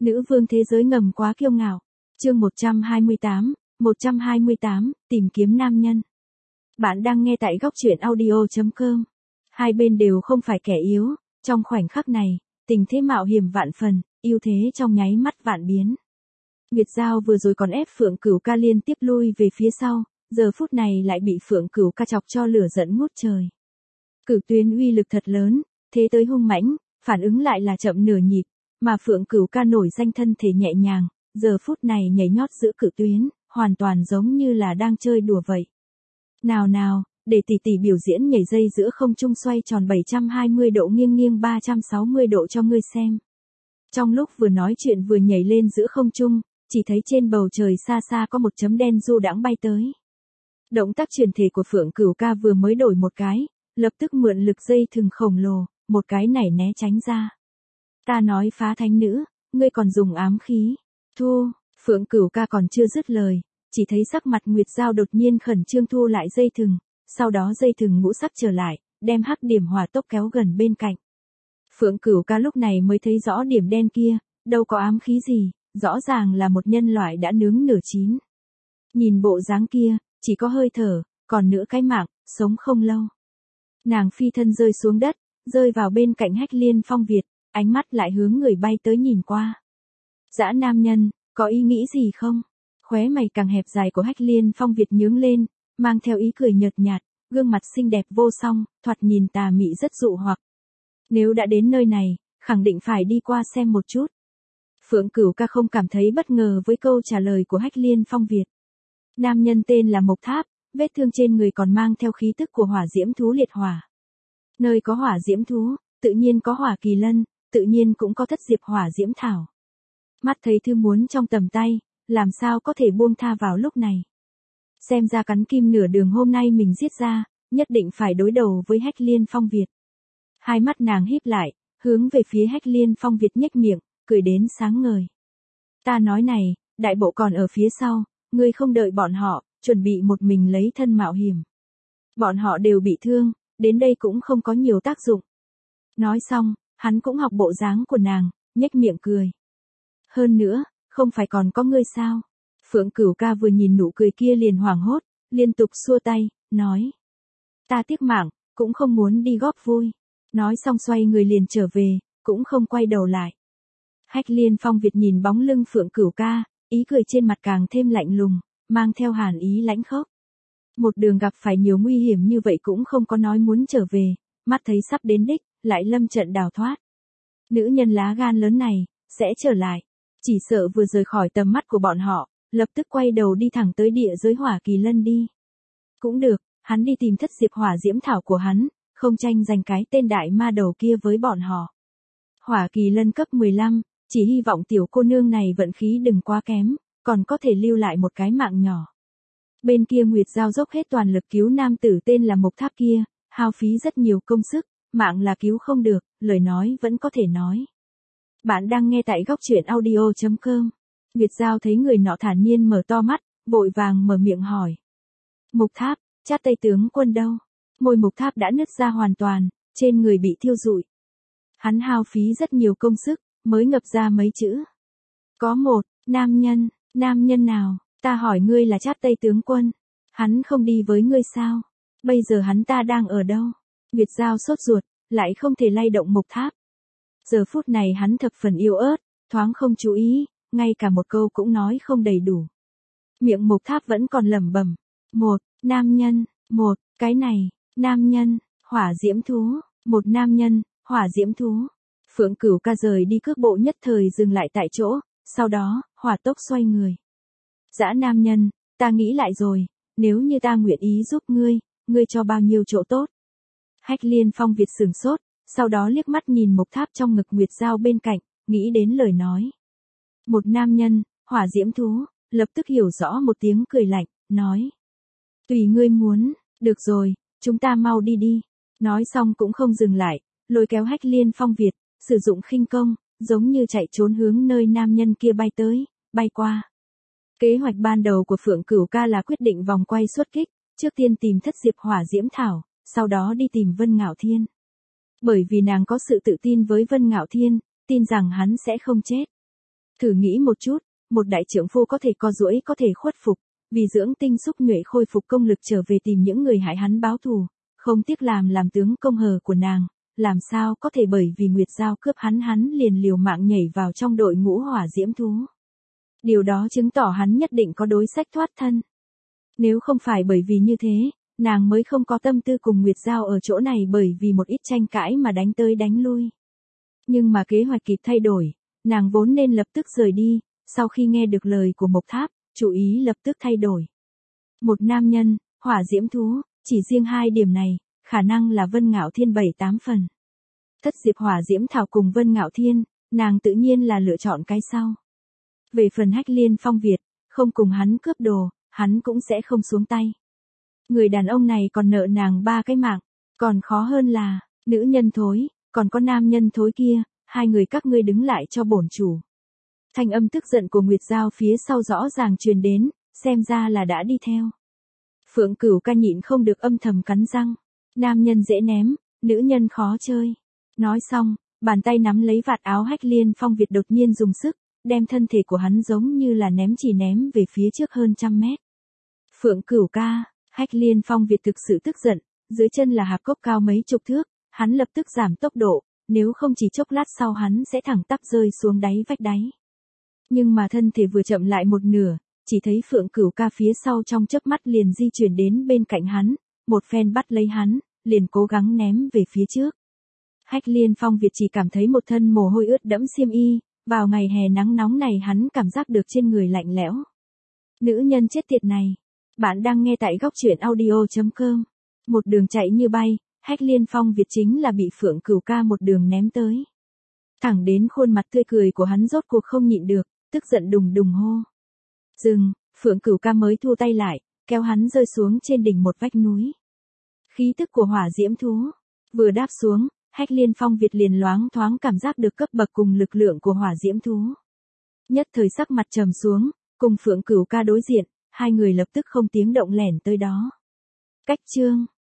Nữ vương thế giới ngầm quá kiêu ngạo. Chương 128, tìm kiếm nam nhân. Bạn đang nghe tại góc truyện audio.com. Hai bên đều không phải kẻ yếu, trong khoảnh khắc này, tình thế mạo hiểm vạn phần, ưu thế trong nháy mắt vạn biến. Nguyệt Giao vừa rồi còn ép Phượng Cửu Ca liên tiếp lui về phía sau, giờ phút này lại bị Phượng Cửu Ca chọc cho lửa giận ngút trời. Cửu Tuyến uy lực thật lớn, thế tới hung mãnh, phản ứng lại là chậm nửa nhịp, mà Phượng Cửu Ca nổi danh thân thể nhẹ nhàng, giờ phút này nhảy nhót giữa Cửu Tuyến, hoàn toàn giống như là đang chơi đùa vậy. Nào, để tỷ tỷ biểu diễn nhảy dây giữa không trung xoay tròn 720 độ nghiêng nghiêng 360 độ cho ngươi xem. Trong lúc vừa nói chuyện vừa nhảy lên giữa không trung, chỉ thấy trên bầu trời xa xa có một chấm đen du đãng bay tới. Động tác truyền thể của Phượng Cửu Ca vừa mới đổi một cái, lập tức mượn lực dây thừng khổng lồ, một cái nảy né tránh ra. Ta nói phá thánh nữ, ngươi còn dùng ám khí. Thu, Phượng Cửu Ca còn chưa dứt lời, chỉ thấy sắc mặt Nguyệt Giao đột nhiên khẩn trương thu lại dây thừng, sau đó dây thừng ngũ sắc trở lại, đem hắc điểm hỏa tốc kéo gần bên cạnh. Phượng Cửu Ca lúc này mới thấy rõ điểm đen kia, đâu có ám khí gì, rõ ràng là một nhân loại đã nướng nửa chín. Nhìn bộ dáng kia, chỉ có hơi thở, còn nữa cái mạng, sống không lâu. Nàng phi thân rơi xuống đất, rơi vào bên cạnh Hách Liên Phong Việt, ánh mắt lại hướng người bay tới nhìn qua. Dã nam nhân, có ý nghĩ gì không? Khóe mày càng hẹp dài của Hách Liên Phong Việt nhướng lên, mang theo ý cười nhợt nhạt, gương mặt xinh đẹp vô song, thoạt nhìn tà mị rất dụ hoặc. Nếu đã đến nơi này, khẳng định phải đi qua xem một chút. Phượng Cửu Ca không cảm thấy bất ngờ với câu trả lời của Hách Liên Phong Việt. Nam nhân tên là Mộc Tháp, vết thương trên người còn mang theo khí tức của hỏa diễm thú liệt hỏa. Nơi có hỏa diễm thú, tự nhiên có hỏa kỳ lân, tự nhiên cũng có thất diệp hỏa diễm thảo. Mắt thấy thư muốn trong tầm tay, làm sao có thể buông tha vào lúc này. Xem ra cắn kim nửa đường hôm nay mình giết ra, nhất định phải đối đầu với Hách Liên Phong Việt. Hai mắt nàng híp lại, hướng về phía Hách Liên Phong Việt nhếch miệng, cười đến sáng ngời. Ta nói này, đại bộ còn ở phía sau, ngươi không đợi bọn họ, chuẩn bị một mình lấy thân mạo hiểm. Bọn họ đều bị thương, đến đây cũng không có nhiều tác dụng. Nói xong, hắn cũng học bộ dáng của nàng, nhếch miệng cười. Hơn nữa, không phải còn có ngươi sao? Phượng Cửu Ca vừa nhìn nụ cười kia liền hoảng hốt, liên tục xua tay, nói. Ta tiếc mạng, cũng không muốn đi góp vui. Nói xong xoay người liền trở về, cũng không quay đầu lại. Hách Liên Phong Việt nhìn bóng lưng Phượng Cửu Ca, ý cười trên mặt càng thêm lạnh lùng, mang theo hàn ý lãnh khốc. Một đường gặp phải nhiều nguy hiểm như vậy cũng không có nói muốn trở về, mắt thấy sắp đến đích, lại lâm trận đào thoát. Nữ nhân lá gan lớn này, sẽ trở lại. Chỉ sợ vừa rời khỏi tầm mắt của bọn họ, lập tức quay đầu đi thẳng tới địa giới hỏa kỳ lân đi. Cũng được, hắn đi tìm thất diệp hỏa diễm thảo của hắn, không tranh giành cái tên đại ma đầu kia với bọn họ. Hỏa kỳ lân cấp 15, chỉ hy vọng tiểu cô nương này vận khí đừng quá kém, còn có thể lưu lại một cái mạng nhỏ. Bên kia Nguyệt Giao dốc hết toàn lực cứu nam tử tên là Mộc Tháp kia, hao phí rất nhiều công sức, mạng là cứu không được, lời nói vẫn có thể nói. Bạn đang nghe tại góc truyện audio.com. Nguyệt Giao thấy người nọ thản nhiên mở to mắt, vội vàng mở miệng hỏi. Mộc Tháp, Chát Tây tướng quân đâu? Môi Mộc Tháp đã nứt ra hoàn toàn, trên người bị thiêu rụi. Hắn hao phí rất nhiều công sức, mới ngập ra mấy chữ. Có một, nam nhân nào, ta hỏi ngươi là Chát Tây tướng quân. Hắn không đi với ngươi sao? Bây giờ hắn ta đang ở đâu? Nguyệt Giao sốt ruột, lại không thể lay động Mộc Tháp. Giờ phút này hắn thập phần yếu ớt, thoáng không chú ý, ngay cả một câu cũng nói không đầy đủ. Miệng Mộc Tháp vẫn còn lẩm bẩm. Một, nam nhân, một, cái này, nam nhân, hỏa diễm thú, một nam nhân, hỏa diễm thú. Phượng Cửu Ca rời đi cước bộ nhất thời dừng lại tại chỗ, sau đó, hỏa tốc xoay người. Dã nam nhân, ta nghĩ lại rồi, nếu như ta nguyện ý giúp ngươi cho bao nhiêu chỗ tốt. Hách Liên Phong Việt sửng sốt, sau đó liếc mắt nhìn Mộc Tháp trong ngực Nguyệt Giao bên cạnh, nghĩ đến lời nói. Một nam nhân, hỏa diễm thú, lập tức hiểu rõ một tiếng cười lạnh, nói. Tùy ngươi muốn, được rồi, chúng ta mau đi đi. Nói xong cũng không dừng lại, lôi kéo Hách Liên Phong Việt, sử dụng khinh công, giống như chạy trốn hướng nơi nam nhân kia bay tới, bay qua. Kế hoạch ban đầu của Phượng Cửu Ca là quyết định vòng quay xuất kích, trước tiên tìm thất diệp hỏa diễm thảo, sau đó đi tìm Vân Ngạo Thiên. Bởi vì nàng có sự tự tin với Vân Ngạo Thiên, tin rằng hắn sẽ không chết. Thử nghĩ một chút, một đại trượng phu có thể co duỗi có thể khuất phục, vì dưỡng tinh xúc nhuệ khôi phục công lực trở về tìm những người hại hắn báo thù, không tiếc làm tướng công hờ của nàng, làm sao có thể bởi vì Nguyệt Giao cướp hắn liền liều mạng nhảy vào trong đội ngũ hỏa diễm thú. Điều đó chứng tỏ hắn nhất định có đối sách thoát thân. Nếu không phải bởi vì như thế, nàng mới không có tâm tư cùng Nguyệt Giao ở chỗ này bởi vì một ít tranh cãi mà đánh tới đánh lui. Nhưng mà kế hoạch kịp thay đổi, nàng vốn nên lập tức rời đi, sau khi nghe được lời của Mộc Tháp, chủ ý lập tức thay đổi. Một nam nhân, hỏa diễm thú, chỉ riêng hai điểm này, khả năng là Vân Ngạo Thiên 7-8 phần. Thất diệp hỏa diễm thảo cùng Vân Ngạo Thiên, nàng tự nhiên là lựa chọn cái sau. Về phần Hách Liên Phong Việt, không cùng hắn cướp đồ, hắn cũng sẽ không xuống tay. Người đàn ông này còn nợ nàng 3 cái mạng, còn khó hơn là, nữ nhân thối, còn có nam nhân thối kia, hai người các ngươi đứng lại cho bổn chủ. Thanh âm tức giận của Nguyệt Giao phía sau rõ ràng truyền đến, xem ra là đã đi theo. Phượng Cửu Ca nhịn không được âm thầm cắn răng, nam nhân dễ ném, nữ nhân khó chơi. Nói xong, bàn tay nắm lấy vạt áo Hách Liên Phong Việt đột nhiên dùng sức, đem thân thể của hắn giống như là ném về phía trước hơn 100 mét. Phượng Cửu Ca, Hách Liên Phong Việt thực sự tức giận, dưới chân là hạp cốc cao mấy chục thước, hắn lập tức giảm tốc độ, nếu không chỉ chốc lát sau hắn sẽ thẳng tắp rơi xuống đáy vách đáy. Nhưng mà thân thể vừa chậm lại một nửa, chỉ thấy Phượng Cửu Ca phía sau trong chớp mắt liền di chuyển đến bên cạnh hắn, một phen bắt lấy hắn, liền cố gắng ném về phía trước. Hách Liên Phong Việt chỉ cảm thấy một thân mồ hôi ướt đẫm xiêm y, vào ngày hè nắng nóng này hắn cảm giác được trên người lạnh lẽo. Nữ nhân chết tiệt này. Bạn đang nghe tại góc truyện audio.com. Một đường chạy như bay, Hách Liên Phong Việt chính là bị Phượng Cửu Ca một đường ném tới. Thẳng đến khuôn mặt tươi cười của hắn rốt cuộc không nhịn được, tức giận đùng đùng hô. Dừng, Phượng Cửu Ca mới thu tay lại, kéo hắn rơi xuống trên đỉnh một vách núi. Khí tức của hỏa diễm thú. Vừa đáp xuống, Hách Liên Phong Việt liền loáng thoáng cảm giác được cấp bậc cùng lực lượng của hỏa diễm thú. Nhất thời sắc mặt trầm xuống, cùng Phượng Cửu Ca đối diện, hai người lập tức không tiếng động lẻn tới đó. Cách chương